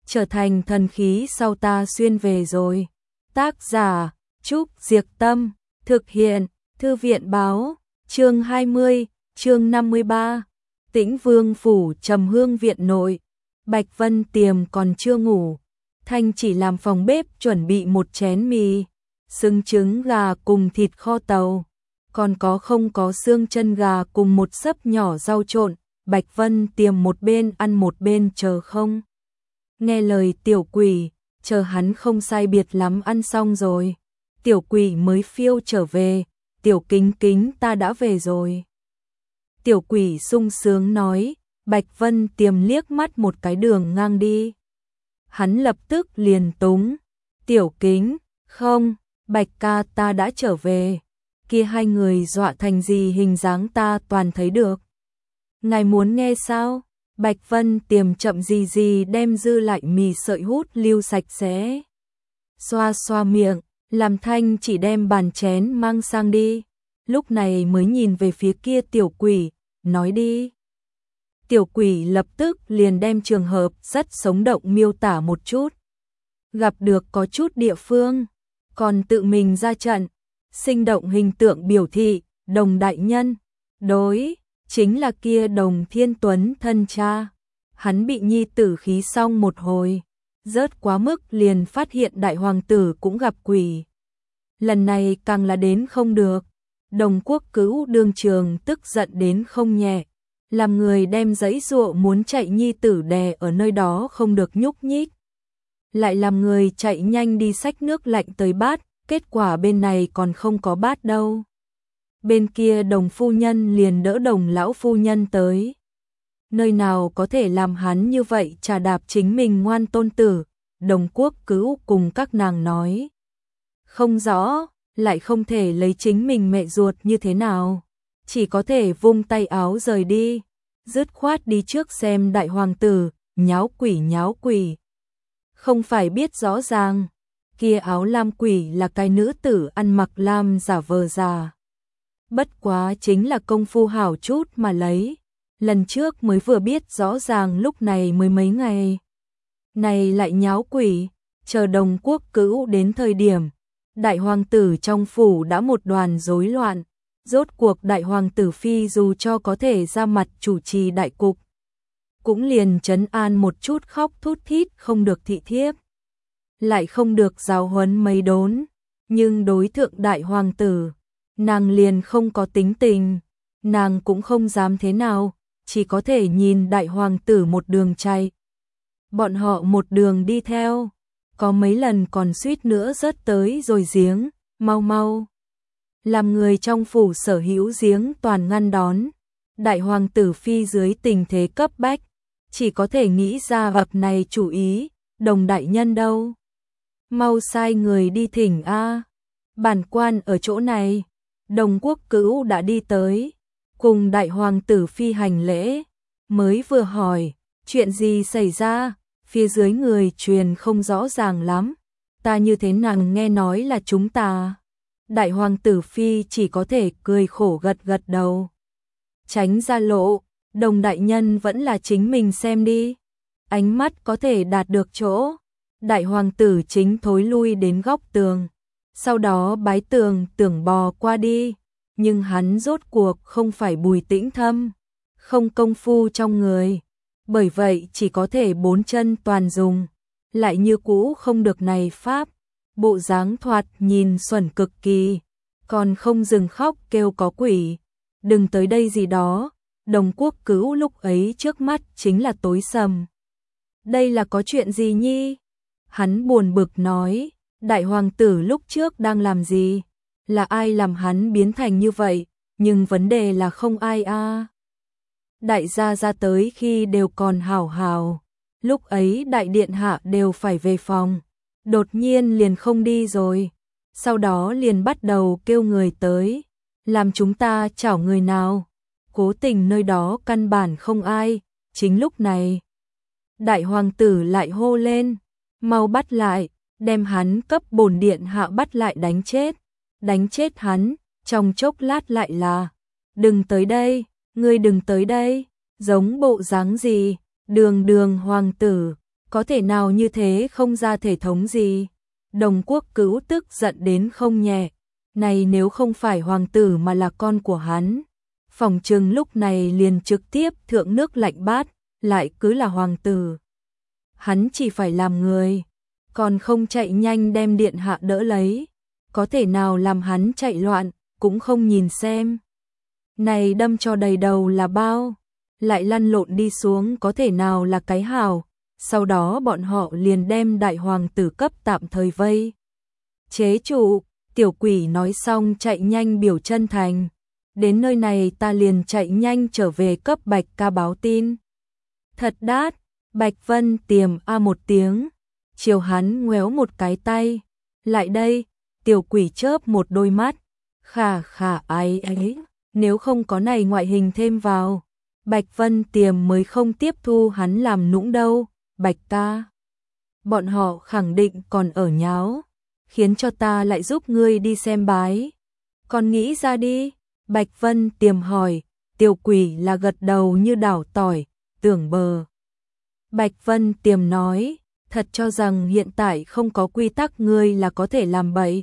trở thành thần khí sau ta xuyên về rồi. Tác giả Trúc Diệc Tâm, thực hiện Thư viện Báo, chương 20, chương 53. Tĩnh Vương phủ Trầm Hương viện nội, Bạch Vân Tiềm còn chưa ngủ, Thanh chỉ làm phòng bếp chuẩn bị một chén mì, xứng trứng gà cùng thịt kho tàu, còn có không có xương chân gà cùng một xấp nhỏ rau trộn. Bạch Vân Tiềm một bên ăn một bên chờ không nghe lời tiểu quỷ, chờ hắn không sai biệt lắm ăn xong rồi, tiểu quỷ mới phiêu trở về. Tiểu Kính Kính, ta đã về rồi. Tiểu quỷ sung sướng nói. Bạch Vân Tiềm liếc mắt một cái đường ngang đi, hắn lập tức liền túng. Tiểu Kính, không, Bạch ca, ta đã trở về. Kia hai người dọa thành gì hình dáng ta toàn thấy được. Ngài muốn nghe sao? Bạch Vân Tiềm chậm gì đem dư lại mì sợi hút lưu sạch sẽ, xoa xoa miệng, làm Thanh chỉ đem bàn chén mang sang đi. Lúc này mới nhìn về phía kia tiểu quỷ, nói đi. Tiểu quỷ lập tức liền đem trường hợp rất sống động miêu tả một chút. Gặp được có chút địa phương, còn tự mình ra trận, sinh động hình tượng biểu thị. Đồng đại nhân, đối, chính là kia Đồng Thiên Tuấn thân cha. Hắn bị nhi tử khí xong một hồi, rớt quá mức liền phát hiện đại hoàng tử cũng gặp quỷ. Lần này càng là đến không được. Đồng Quốc Cữu đương trường tức giận đến không nhẹ, làm người đem giấy dụa muốn chạy nhi tử đè ở nơi đó không được nhúc nhích. Lại làm người chạy nhanh đi xách nước lạnh tới bát, kết quả bên này còn không có bát đâu. Bên kia Đồng phu nhân liền đỡ Đồng lão phu nhân tới. Nơi nào có thể làm hắn như vậy trà đạp chính mình ngoan tôn tử. Đồng Quốc Cữu cùng các nàng nói không rõ, lại không thể lấy chính mình mẹ ruột như thế nào, chỉ có thể vung tay áo rời đi, dứt khoát đi trước xem đại hoàng tử. Nháo quỷ, không phải biết rõ ràng kia áo lam quỷ là cái nữ tử ăn mặc lam giả vờ già, bất quá chính là công phu hảo chút mà lấy. Lần trước mới vừa biết rõ ràng, lúc này mới mấy ngày này lại nháo quỷ. Chờ Đồng Quốc Cữu đến thời điểm, đại hoàng tử trong phủ đã một đoàn rối loạn. Rốt cuộc đại hoàng tử phi dù cho có thể ra mặt chủ trì đại cục, cũng liền trấn an một chút khóc thút thít không được thị thiếp, lại không được giáo huấn mấy đốn. Nhưng đối thượng đại hoàng tử, nàng liền không có tính tình, nàng cũng không dám thế nào, chỉ có thể nhìn đại hoàng tử một đường chạy. Bọn họ một đường đi theo, có mấy lần còn suýt nữa rớt tới rồi giếng. Mau làm người trong phủ sở hữu giếng toàn ngăn đón. Đại hoàng tử phi dưới tình thế cấp bách, chỉ có thể nghĩ ra ập này chủ ý. Đồng đại nhân đâu? Mau sai người đi thỉnh a. Bản quan ở chỗ này. Đồng Quốc Cữu đã đi tới, cùng đại hoàng tử phi hành lễ, mới vừa hỏi chuyện gì xảy ra. Phía dưới người truyền không rõ ràng lắm, ta như thế nàng nghe nói là chúng ta. Đại hoàng tử phi chỉ có thể cười khổ gật gật đầu, tránh ra lộ. Đồng đại nhân vẫn là chính mình xem đi, ánh mắt có thể đạt được chỗ. Đại hoàng tử chính thối lui đến góc tường, sau đó bái tường tưởng bò qua đi, nhưng hắn rốt cuộc không phải Bùi Tĩnh Thâm, không công phu trong người, bởi vậy chỉ có thể bốn chân toàn dùng, lại như cũ không được này pháp. Bộ dáng thoạt nhìn xuẩn cực kỳ, còn không dừng khóc kêu có quỷ, đừng tới đây gì đó. Đồng Quốc Cữu lúc ấy trước mắt chính là tối sầm. Đây là có chuyện gì nhi? Hắn buồn bực nói, đại hoàng tử lúc trước đang làm gì? Là ai làm hắn biến thành như vậy? Nhưng vấn đề là không ai a. Đại gia ra tới khi đều còn hảo hảo, lúc ấy đại điện hạ đều phải về phòng, đột nhiên liền không đi rồi, sau đó liền bắt đầu kêu người tới, làm chúng ta chảo người nào, cố tình nơi đó căn bản không ai. Chính lúc này, đại hoàng tử lại hô lên, mau bắt lại, đem hắn cấp bổn điện hạ bắt lại đánh chết hắn. Trong chốc lát lại là, đừng tới đây, ngươi đừng tới đây, giống bộ dáng gì, đường hoàng tử, có thể nào như thế không ra thể thống gì. Đồng Quốc Cữu tức giận đến không nhẹ, này nếu không phải hoàng tử mà là con của hắn, phỏng chừng lúc này liền trực tiếp thượng nước lạnh bát, lại cứ là hoàng tử. Hắn chỉ phải làm người, còn không chạy nhanh đem điện hạ đỡ lấy, có thể nào làm hắn chạy loạn, cũng không nhìn xem. Này đâm cho đầy đầu là bao, lại lăn lộn đi xuống có thể nào là cái hào, sau đó bọn họ liền đem đại hoàng tử cấp tạm thời vây. Chế trụ, tiểu quỷ nói xong chạy nhanh biểu chân thành. Đến nơi này ta liền chạy nhanh trở về cấp Bạch ca báo tin. Thật đát, Bạch Vân Tiềm a một tiếng, chiều hắn ngoéo một cái tay. Lại đây, tiểu quỷ chớp một đôi mắt. Khà khà ái ấy, nếu không có này ngoại hình thêm vào, Bạch Vân Tiềm mới không tiếp thu hắn làm nũng đâu. Bạch ca, bọn họ khẳng định còn ở nháo, khiến cho ta lại giúp ngươi đi xem bái. Còn nghĩ ra đi. Bạch Vân Tiềm hỏi, tiểu quỷ là gật đầu như đảo tỏi, tưởng bờ. Bạch Vân Tiềm nói, thật cho rằng hiện tại không có quy tắc ngươi là có thể làm bậy.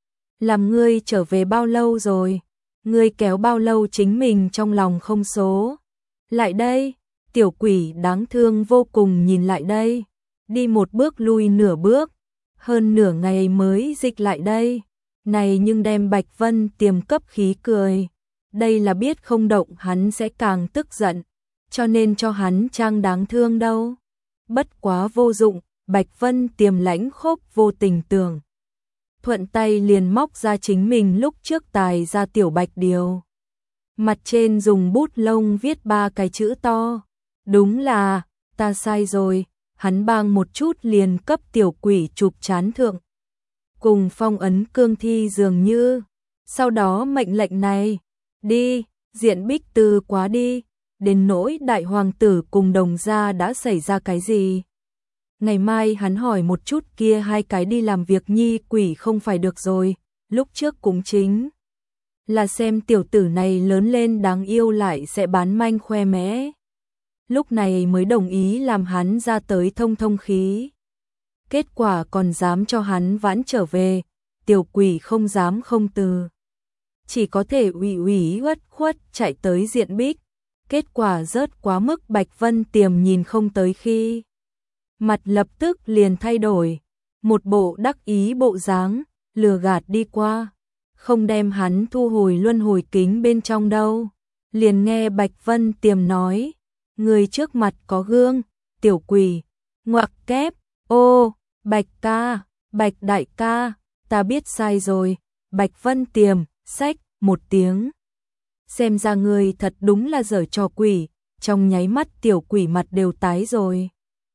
Làm ngươi trở về bao lâu rồi? Ngươi kéo bao lâu chính mình trong lòng không số? Lại đây, tiểu quỷ đáng thương vô cùng nhìn lại đây, đi một bước lui nửa bước, hơn nửa ngày mới dịch lại đây. Này nhưng đem Bạch Vân Tiềm cấp khí cười. Đây là biết không động hắn sẽ càng tức giận, cho nên cho hắn trang đáng thương đâu. Bất quá vô dụng, Bạch Vân Tiềm lãnh khốc vô tình tưởng. Thuận tay liền móc ra chính mình lúc trước tài ra tiểu bạch điều. Mặt trên dùng bút lông viết 3 cái chữ to. Đúng là, ta sai rồi, hắn bang một chút liền cấp tiểu quỷ chụp chán thượng. Cùng phong ấn cương thi dường như. Sau đó mệnh lệnh này. Đi, Diện Bích từ quá đi, đến nỗi đại hoàng tử cùng Đồng gia đã xảy ra cái gì. Ngày mai hắn hỏi một chút kia 2 cái đi làm việc nhi quỷ không phải được rồi, lúc trước cũng chính là xem tiểu tử này lớn lên đáng yêu lại sẽ bán manh khoe mẽ. Lúc này mới đồng ý làm hắn ra tới thông thông khí. Kết quả còn dám cho hắn vãn trở về, tiểu quỷ không dám không từ. Chỉ có thể ủy uất khuất chạy tới Diện Bích. Kết quả rớt quá mức Bạch Vân Tiềm nhìn không tới khi. Mặt lập tức liền thay đổi. Một bộ đắc ý bộ dáng, lừa gạt đi qua. Không đem hắn thu hồi luân hồi kính bên trong đâu. Liền nghe Bạch Vân Tiềm nói. Người trước mặt có gương, tiểu quỷ. Ngoặc kép, ô, Bạch ca, Bạch đại ca, ta biết sai rồi. Bạch Vân Tiềm, xách một tiếng. Xem ra người thật đúng là giở trò quỷ, trong nháy mắt tiểu quỷ mặt đều tái rồi.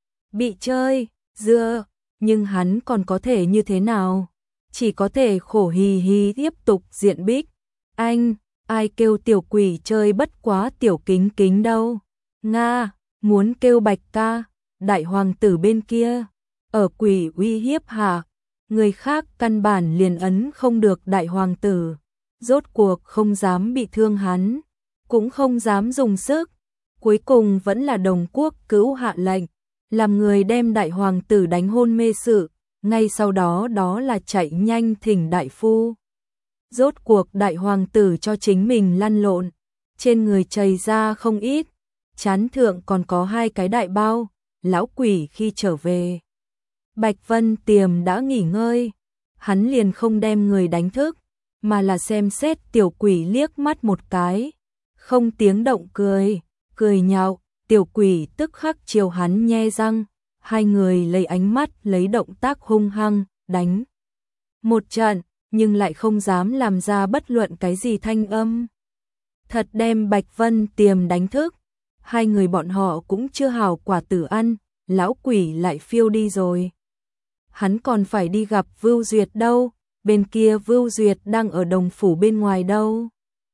Bị chơi, dưa, nhưng hắn còn có thể như thế nào? Chỉ có thể khổ hì hì tiếp tục Diện Bích. Anh, ai kêu tiểu quỷ chơi bất quá tiểu kính kính đâu. Nga, muốn kêu Bạch ca, đại hoàng tử bên kia. Ở quỷ uy hiếp hạ, người khác căn bản liền ấn không được đại hoàng tử. Rốt cuộc không dám bị thương hắn, cũng không dám dùng sức. Cuối cùng vẫn là Đồng Quốc Cữu hạ lệnh, làm người đem đại hoàng tử đánh hôn mê sự, ngay sau đó đó là chạy nhanh thỉnh đại phu. Rốt cuộc đại hoàng tử cho chính mình lăn lộn, trên người chảy ra không ít, chán thượng còn có 2 cái đại bao, lão quỷ khi trở về. Bạch Vân Tiềm đã nghỉ ngơi, hắn liền không đem người đánh thức, mà là xem xét tiểu quỷ liếc mắt một cái, không tiếng động cười nhạo, tiểu quỷ tức khắc chiều hắn nhe răng, 2 người lấy ánh mắt lấy động tác hung hăng, đánh một trận, nhưng lại không dám làm ra bất luận cái gì thanh âm. Thật đem Bạch Vân Tiềm đánh thức, 2 người bọn họ cũng chưa hào quả tử ăn, lão quỷ lại phiêu đi rồi. Hắn còn phải đi gặp Vưu Duyệt đâu. Bên kia Vưu Duyệt đang ở Đồng phủ bên ngoài đâu.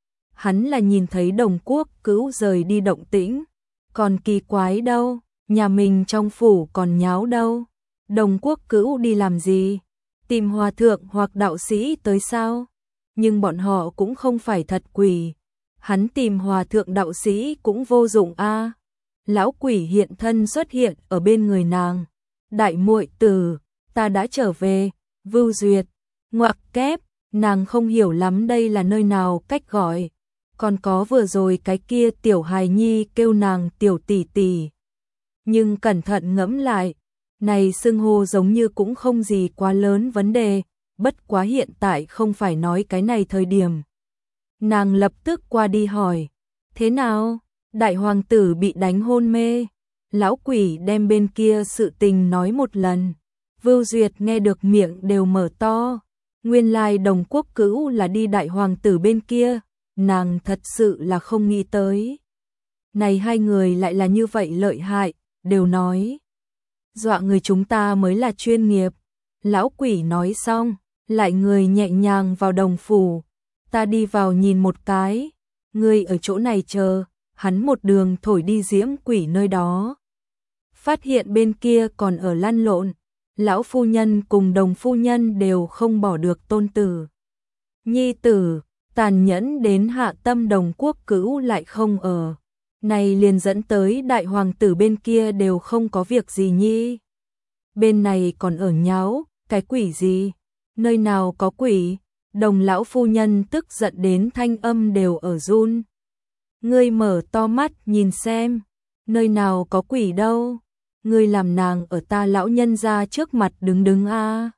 Hắn là nhìn thấy Đồng Quốc Cữu rời đi động tĩnh. Còn kỳ quái đâu, nhà mình trong phủ còn nháo đâu. Đồng Quốc Cữu đi làm gì? Tìm hòa thượng hoặc đạo sĩ tới sao? Nhưng bọn họ cũng không phải thật quỷ. Hắn tìm hòa thượng đạo sĩ cũng vô dụng a. Lão quỷ hiện thân xuất hiện ở bên người nàng. đại muội tử, ta đã trở về, Vưu Duyệt, ngoặc kép, nàng không hiểu lắm đây là nơi nào cách gọi, còn có vừa rồi cái kia tiểu hài nhi kêu nàng tiểu tỷ tỷ. Nhưng cẩn thận ngẫm lại, này xưng hô giống như cũng không gì quá lớn vấn đề, bất quá hiện tại không phải nói cái này thời điểm. Nàng lập tức qua đi hỏi, thế nào, đại hoàng tử bị đánh hôn mê, lão quỷ đem bên kia sự tình nói một lần. Vưu Duyệt nghe được miệng đều mở to, nguyên lai Đồng Quốc Cữu là đi đại hoàng tử bên kia, nàng thật sự là không nghĩ tới. Này hai người lại là như vậy lợi hại, đều nói. Dọa người chúng ta mới là chuyên nghiệp. Lão quỷ nói xong, lại người nhẹ nhàng vào đồng phủ. Ta đi vào nhìn một cái, ngươi ở chỗ này chờ, hắn một đường thổi đi Diễm Quỷ nơi đó. Phát hiện bên kia còn ở lăn lộn, lão phu nhân cùng Đồng phu nhân đều không bỏ được tôn tử. Nhi tử, tàn nhẫn đến hạ tâm Đồng Quốc Cữu lại không ở. Này liền dẫn tới đại hoàng tử bên kia đều không có việc gì nhi. Bên này còn ở nháo, cái quỷ gì? Nơi nào có quỷ? Đồng lão phu nhân tức giận đến thanh âm đều ở run. Ngươi mở to mắt nhìn xem, nơi nào có quỷ đâu? Ngươi làm nàng ở ta lão nhân ra trước mặt đứng đứng a.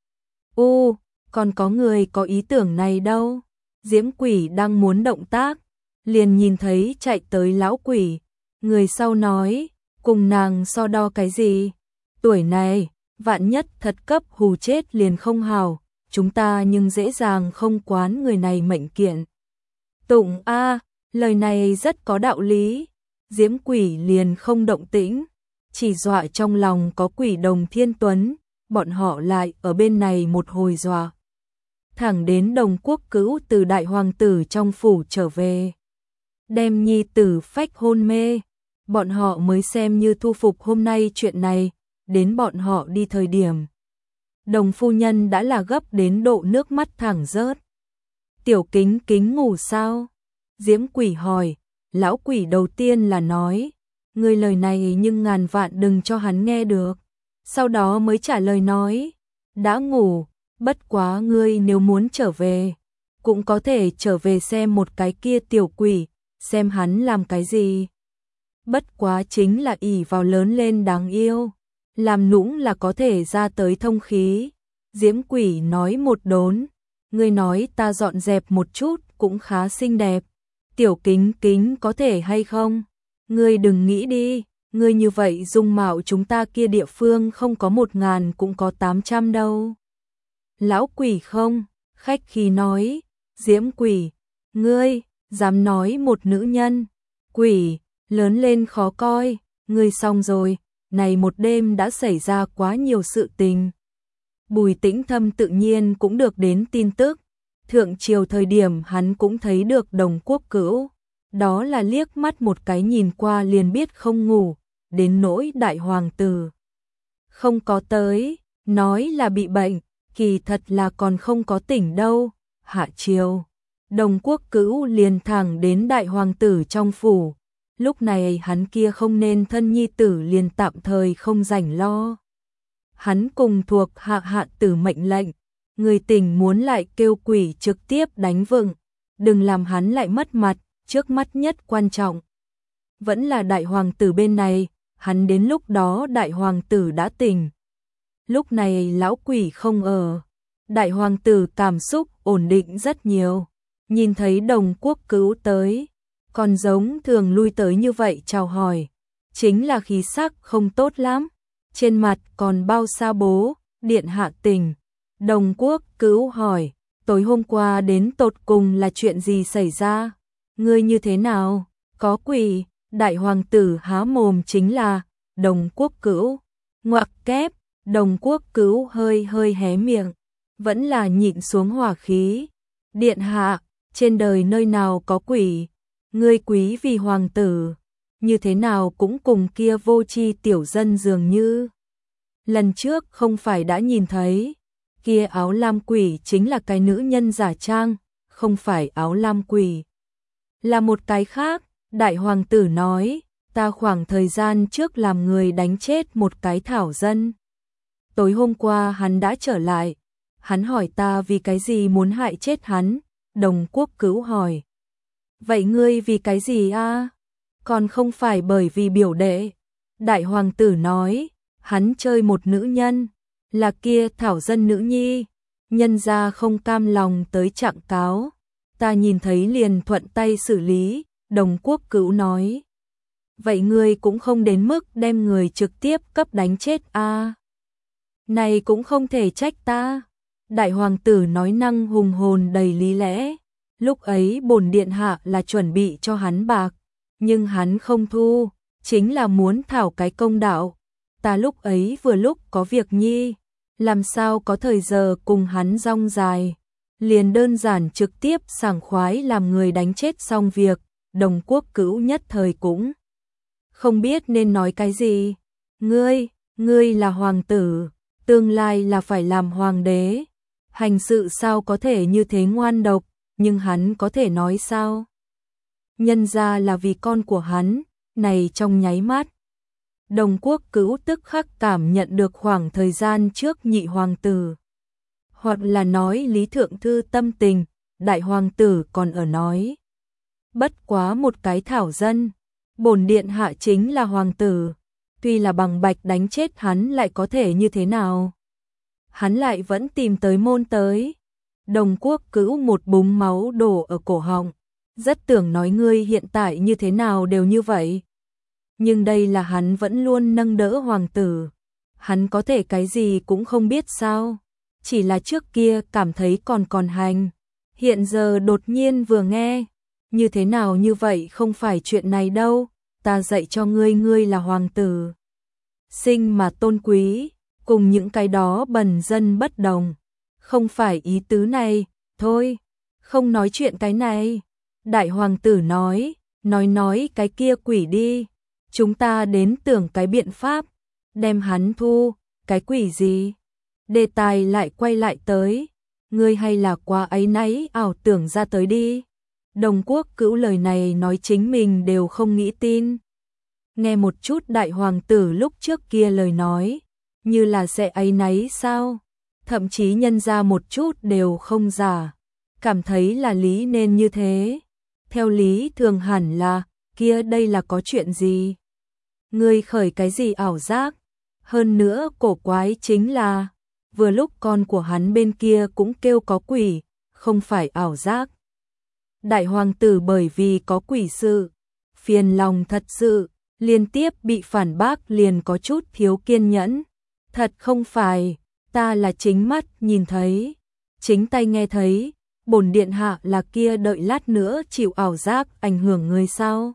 Còn có người có ý tưởng này đâu? Diễm Quỷ đang muốn động tác, liền nhìn thấy chạy tới lão quỷ, người sau nói, cùng nàng so đo cái gì? Tuổi này, vạn nhất thật cấp hù chết liền không hào, chúng ta nhưng dễ dàng không quán người này mệnh kiện. Tụng a, lời này rất có đạo lý. Diễm Quỷ liền không động tĩnh, chỉ dọa trong lòng có quỷ Đồng Thiên Tuấn, bọn họ lại ở bên này một hồi dọa. Thẳng đến Đồng Quốc Cữu từ đại hoàng tử trong phủ trở về, đem nhi tử phách hôn mê, bọn họ mới xem như thu phục hôm nay chuyện này, đến bọn họ đi thời điểm. Đồng phu nhân đã là gấp đến độ nước mắt thẳng rớt. Tiểu Kính Kính ngủ sao? Diễm Quỷ hỏi, lão quỷ đầu tiên là nói, ngươi lời này nhưng ngàn vạn đừng cho hắn nghe được. Sau đó mới trả lời nói, đã ngủ, bất quá ngươi nếu muốn trở về, cũng có thể trở về xem một cái kia tiểu quỷ, xem hắn làm cái gì. Bất quá chính là ỷ vào lớn lên đáng yêu, làm nũng là có thể ra tới thông khí. Diễm Quỷ nói một đốn, ngươi nói ta dọn dẹp một chút cũng khá xinh đẹp. Tiểu Kính Kính có thể hay không? Ngươi đừng nghĩ đi, ngươi như vậy dung mạo chúng ta kia địa phương không có 1000 cũng có 800 đâu. Lão quỷ không, khách khí nói, Diễm Quỷ, ngươi, dám nói một nữ nhân, quỷ, lớn lên khó coi, ngươi xong rồi, này một đêm đã xảy ra quá nhiều sự tình. Bùi Tĩnh Thâm tự nhiên cũng được đến tin tức, thượng triều thời điểm hắn cũng thấy được Đồng Quốc Cữu, đó là liếc mắt một cái nhìn qua liền biết không ngủ, đến nỗi đại hoàng tử. Không có tới, nói là bị bệnh, kỳ thật là còn không có tỉnh đâu, hạ triều. Đồng Quốc Cữu liền thẳng đến đại hoàng tử trong phủ, lúc này hắn kia không nên thân nhi tử liền tạm thời không rảnh lo. Hắn cùng thuộc hạ tử mệnh lệnh, người tỉnh muốn lại kêu quỷ trực tiếp đánh vựng, đừng làm hắn lại mất mặt, trước mắt nhất quan trọng. Vẫn là đại hoàng tử bên này, hắn đến lúc đó đại hoàng tử đã tỉnh. Lúc này lão quỷ không ở, đại hoàng tử cảm xúc ổn định rất nhiều, nhìn thấy Đồng Quốc Cữu tới, còn giống thường lui tới như vậy chào hỏi, chính là khí sắc không tốt lắm, trên mặt còn bao sa bố, điện hạ tỉnh. Đồng Quốc Cữu hỏi, tối hôm qua đến tột cùng là chuyện gì xảy ra? Ngươi như thế nào? Có quỷ? Đại hoàng tử há mồm chính là Đồng Quốc Cữu. Ngoặc kép, Đồng Quốc Cữu hơi hé miệng, vẫn là nhịn xuống hỏa khí. Điện hạ, trên đời nơi nào có quỷ? Ngươi quý vì hoàng tử, như thế nào cũng cùng kia vô tri tiểu dân dường như. Lần trước không phải đã nhìn thấy, kia áo lam quỷ chính là cái nữ nhân giả trang, không phải áo lam quỷ. Là một cái khác, đại hoàng tử nói, ta khoảng thời gian trước làm người đánh chết một cái thảo dân, tối hôm qua hắn đã trở lại. Hắn hỏi ta vì cái gì muốn hại chết hắn. Đồng Quốc Cữu hỏi. Vậy ngươi vì cái gì a? Còn không phải bởi vì biểu đệ. Đại hoàng tử nói, hắn chơi một nữ nhân, là kia Thảo Dân nữ nhi, nhân gia không cam lòng tới trạng cáo, ta nhìn thấy liền thuận tay xử lý. Đồng Quốc Cữu nói. Vậy ngươi cũng không đến mức đem người trực tiếp cấp đánh chết a? Này cũng không thể trách ta. Đại hoàng tử nói năng hùng hồn đầy lý lẽ. Lúc ấy bổn điện hạ là chuẩn bị cho hắn bạc, nhưng hắn không thu, chính là muốn thảo cái công đạo. Ta lúc ấy vừa lúc có việc nhi, làm sao có thời giờ cùng hắn rong dài, liền đơn giản trực tiếp sảng khoái làm người đánh chết xong việc. Đồng Quốc Cữu nhất thời cũng không biết nên nói cái gì. Ngươi là hoàng tử, tương lai là phải làm hoàng đế, hành sự sao có thể như thế ngoan độc, nhưng hắn có thể nói sao? Nhân ra là vì con của hắn, này trong nháy mắt. Đồng Quốc Cữu tức khắc cảm nhận được khoảng thời gian trước nhị hoàng tử. Hoặc là nói Lý Thượng Thư tâm tình, đại hoàng tử còn ở nói. Bất quá một cái Thảo Dân, bổn điện hạ chính là hoàng tử, tuy là bằng bạch đánh chết hắn lại có thể như thế nào? Hắn lại vẫn tìm tới môn tới. Đồng Quốc Cữu một búng máu đổ ở cổ họng, rất tưởng nói ngươi hiện tại như thế nào đều như vậy. Nhưng đây là hắn vẫn luôn nâng đỡ hoàng tử, hắn có thể cái gì cũng không biết sao, chỉ là trước kia cảm thấy còn hành, hiện giờ đột nhiên vừa nghe, như thế nào như vậy không phải chuyện này đâu, ta dạy cho ngươi là hoàng tử. Sinh mà tôn quý, cùng những cái đó bần dân bất đồng. Không phải ý tứ này, thôi, không nói chuyện cái này. Đại hoàng tử nói cái kia quỷ đi, chúng ta đến tưởng cái biện pháp, đem hắn thu, cái quỷ gì? Đề tài lại quay lại tới, ngươi hay là quá áy náy ảo tưởng ra tới đi. Đồng Quốc Cữu lời này nói chính mình đều không nghĩ tin. Nghe một chút đại hoàng tử lúc trước kia lời nói, như là sẽ áy náy sao? Thậm chí nhân ra một chút đều không giả, cảm thấy là lý nên như thế. Theo lý thường hẳn là, kia đây là có chuyện gì? Ngươi khởi cái gì ảo giác? Hơn nữa cổ quái chính là, vừa lúc con của hắn bên kia cũng kêu có quỷ, không phải ảo giác. Đại hoàng tử bởi vì có quỷ sự, phiền lòng thật sự, liên tiếp bị phản bác liền có chút thiếu kiên nhẫn. Thật không phải, ta là chính mắt nhìn thấy, chính tay nghe thấy, bổn điện hạ là kia đợi lát nữa chịu ảo giác ảnh hưởng người sao?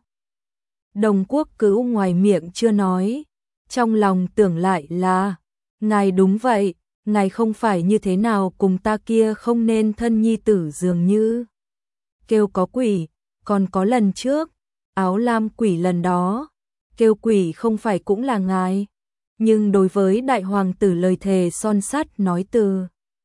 Đồng Quốc Cữu ngoài miệng chưa nói, trong lòng tưởng lại là, ngài đúng vậy, ngài không phải như thế nào cùng ta kia không nên thân nhi tử dường như. Kêu có quỷ, còn có lần trước, áo lam quỷ lần đó, kêu quỷ không phải cũng là ngài. Nhưng đối với đại hoàng tử lời thề son sắt nói từ,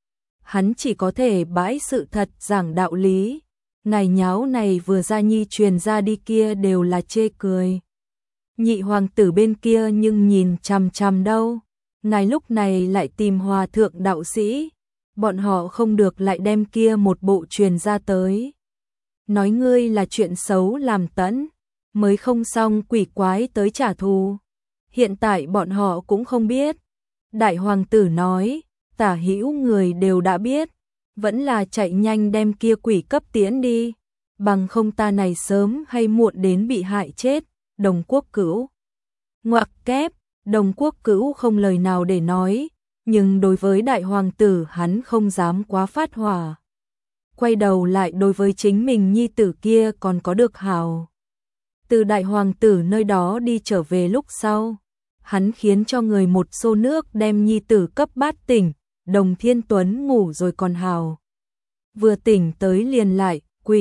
hắn chỉ có thể bãi sự thật giảng đạo lý. Ngài nháo này vừa ra nhi truyền ra đi kia đều là chê cười. Nhị hoàng tử bên kia nhưng nhìn chằm chằm đâu. Ngài lúc này lại tìm hòa thượng đạo sĩ, bọn họ không được lại đem kia một bộ truyền ra tới. Nói ngươi là chuyện xấu làm tẫn, mới không xong quỷ quái tới trả thù. Hiện tại bọn họ cũng không biết. Đại hoàng tử nói, tả hữu người đều đã biết, vẫn là chạy nhanh đem kia quỷ cấp tiễn đi, bằng không ta này sớm hay muộn đến bị hại chết. Đồng Quốc Cữu ngoặc kép, Đồng Quốc Cữu không lời nào để nói, nhưng đối với đại hoàng tử hắn không dám quá phát hỏa. Quay đầu lại đối với chính mình nhi tử kia còn có được hào. Từ đại hoàng tử nơi đó đi trở về lúc sau, hắn khiến cho người một xô nước đem nhi tử cấp bát tỉnh. Đồng Thiên Tuấn ngủ rồi còn hào. Vừa tỉnh tới liền lại,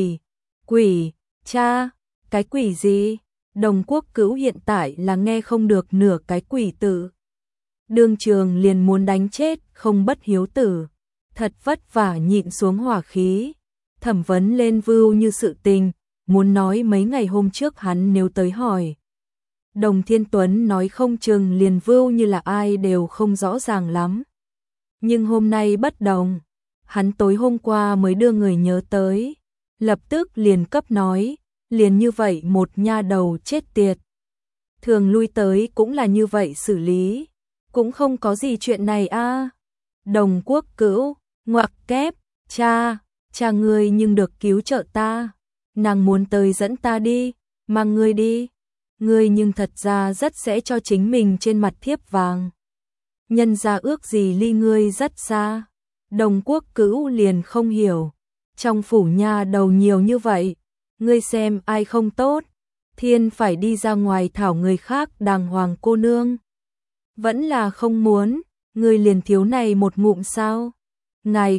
quỷ, cha, cái quỷ gì? Đồng Quốc Cữu hiện tại là nghe không được nửa cái quỷ tự. Đương trường liền muốn đánh chết, không bất hiếu tử. Thật vất vả nhịn xuống hỏa khí. Thẩm vấn lên vưu như sự tình, muốn nói mấy ngày hôm trước hắn nếu tới hỏi. Đồng Thiên Tuấn nói không chừng liền Vưu như là ai đều không rõ ràng lắm. Nhưng hôm nay bất đồng, hắn tối hôm qua mới đưa người nhớ tới, lập tức liền cấp nói, liền như vậy một nha đầu chết tiệt. Thường lui tới cũng là như vậy xử lý, cũng không có gì chuyện này a. Đồng Quốc Cữu, ngoặc kép, cha ngươi nhưng được cứu trợ ta, nàng muốn tới dẫn ta đi, mang ngươi đi. Ngươi nhưng thật ra rất sẽ cho chính mình trên mặt thiếp vàng. Nhân ra ước gì ly ngươi rất xa. Đồng Quốc Cữu liền không hiểu, trong phủ nha đầu nhiều như vậy, ngươi xem ai không tốt, thiên phải đi ra ngoài thảo người khác đàng hoàng cô nương. Vẫn là không muốn, ngươi liền thiếu này một ngụm sao? Ngài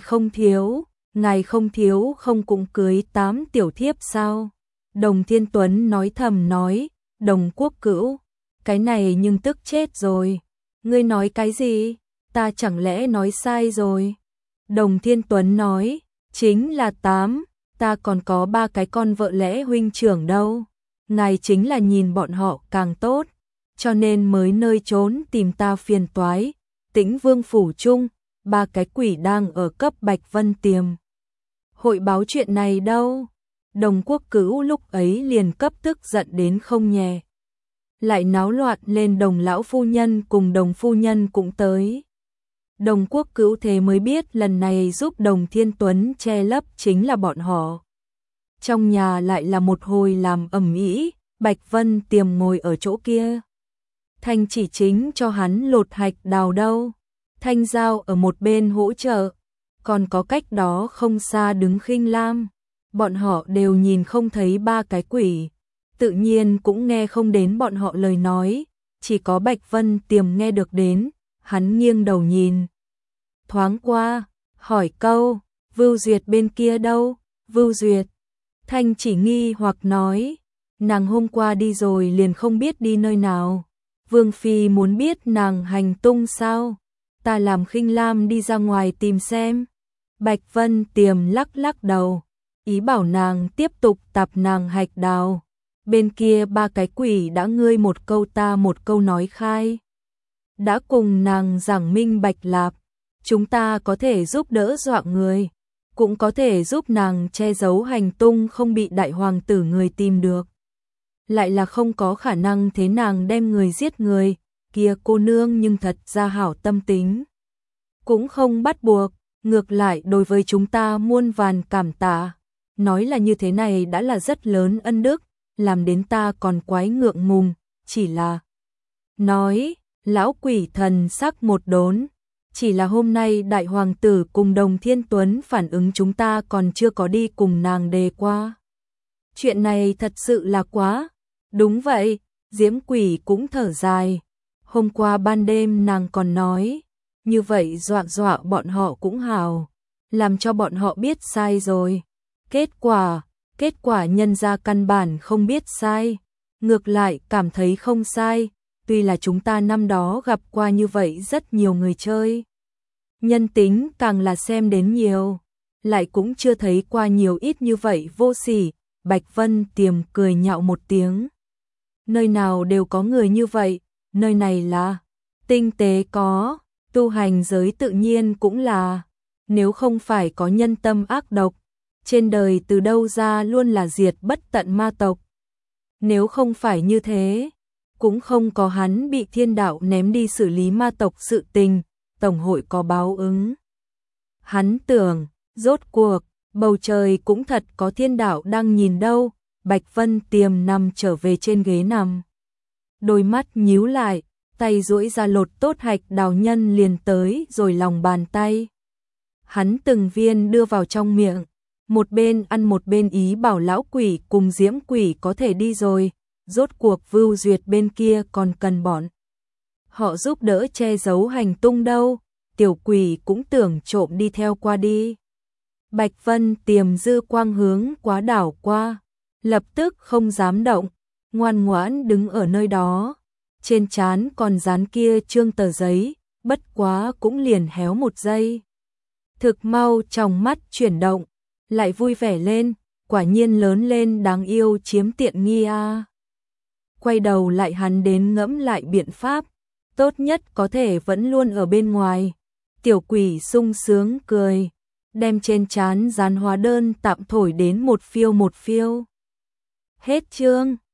không thiếu không cũng cưới 8 tiểu thiếp sao? Đồng Thiên Tuấn nói thầm nói, Đồng Quốc Cữu, cái này nhưng tức chết rồi. Ngươi nói cái gì? Ta chẳng lẽ nói sai rồi? Đồng Thiên Tuấn nói, chính là 8, ta còn có 3 cái con vợ lẽ huynh trưởng đâu. Ngài chính là nhìn bọn họ càng tốt, cho nên mới nơi trốn tìm ta phiền toái. Tĩnh Vương phủ chung, 3 cái quỷ đang ở cấp Bạch Vân Tiềm. Hội báo chuyện này đâu? Đồng Quốc Cữu lúc ấy liền cấp tức giận đến không nhẹ. Lại náo loạn lên Đồng lão phu nhân cùng Đồng phu nhân cũng tới. Đồng Quốc Cữu thế mới biết lần này giúp Đồng Thiên Tuấn che lấp chính là bọn họ. Trong nhà lại là một hồi làm ầm ĩ, Bạch Vân Tiềm ngồi ở chỗ kia. Thanh chỉ chính cho hắn lột hạch đào đâu. Thanh Giao ở một bên hỗ trợ, còn có cách đó không xa đứng Khinh Lam. Bọn họ đều nhìn không thấy 3 cái quỷ, tự nhiên cũng nghe không đến bọn họ lời nói, chỉ có Bạch Vân Tiềm nghe được đến, hắn nghiêng đầu nhìn. Thoáng qua, hỏi câu, Vưu Duyệt bên kia đâu? Vưu Duyệt. Thanh chỉ nghi hoặc nói, nàng hôm qua đi rồi liền không biết đi nơi nào. Vương Phi muốn biết nàng hành tung sao? Ta làm Khinh Lam đi ra ngoài tìm xem. Bạch Vân Tiềm lắc lắc đầu, ý bảo nàng tiếp tục tạp nàng hạch đào. Bên kia 3 cái quỷ đã ngươi một câu ta một câu nói khai. Đã cùng nàng giảng minh bạch lạp, chúng ta có thể giúp đỡ dọa người, cũng có thể giúp nàng che giấu hành tung không bị đại hoàng tử người tìm được. Lại là không có khả năng thế nàng đem người giết người, kia cô nương nhưng thật ra hảo tâm tính. Cũng không bắt buộc, ngược lại đối với chúng ta muôn vàn cảm tạ. Nói là như thế này đã là rất lớn ân đức, làm đến ta còn quái ngượng ngùng, chỉ là... Nói, lão quỷ thần sắc một đốn, chỉ là hôm nay đại hoàng tử cùng Đồng Thiên Tuấn phản ứng chúng ta còn chưa có đi cùng nàng đề qua. Chuyện này thật sự là quá... Đúng vậy, Diễm Quỷ cũng thở dài. Hôm qua ban đêm nàng còn nói, như vậy dọa bọn họ cũng hào, làm cho bọn họ biết sai rồi. Kết quả nhân ra căn bản không biết sai, ngược lại cảm thấy không sai, tuy là chúng ta năm đó gặp qua như vậy rất nhiều người chơi. Nhân tính càng là xem đến nhiều, lại cũng chưa thấy qua nhiều ít như vậy vô sỉ. Bạch Vân Tiềm cười nhạo một tiếng. Nơi nào đều có người như vậy, nơi này là tinh tế có, tu hành giới tự nhiên cũng là, nếu không phải có nhân tâm ác độc, trên đời từ đâu ra luôn là diệt bất tận ma tộc. Nếu không phải như thế, cũng không có hắn bị thiên đạo ném đi xử lý ma tộc sự tình, tổng hội có báo ứng. Hắn tưởng, rốt cuộc, bầu trời cũng thật có thiên đạo đang nhìn đâu. Bạch Vân Tiềm nằm trở về trên ghế nằm. Đôi mắt nhíu lại, tay duỗi ra lột tốt hạch đào nhân liền tới rồi lòng bàn tay. Hắn từng viên đưa vào trong miệng, một bên ăn một bên ý bảo lão quỷ cùng Diễm Quỷ có thể đi rồi, rốt cuộc Vưu Duyệt bên kia còn cần bọn họ giúp đỡ che giấu hành tung đâu, tiểu quỷ cũng tưởng trộm đi theo qua đi. Bạch Vân Tiềm dư quang hướng quá đảo qua, lập tức không dám động, ngoan ngoãn đứng ở nơi đó, trên trán còn dán kia trương tờ giấy, bất quá cũng liền héo một giây. Thực mau trong mắt chuyển động, lại vui vẻ lên, quả nhiên lớn lên đáng yêu chiếm tiện nghi a. quay đầu lại hắn đến ngẫm lại biện pháp, tốt nhất có thể vẫn luôn ở bên ngoài. Tiểu quỷ sung sướng cười, đem trên trán dán hóa đơn tạm thổi đến một phiêu một phiêu. Hết chương.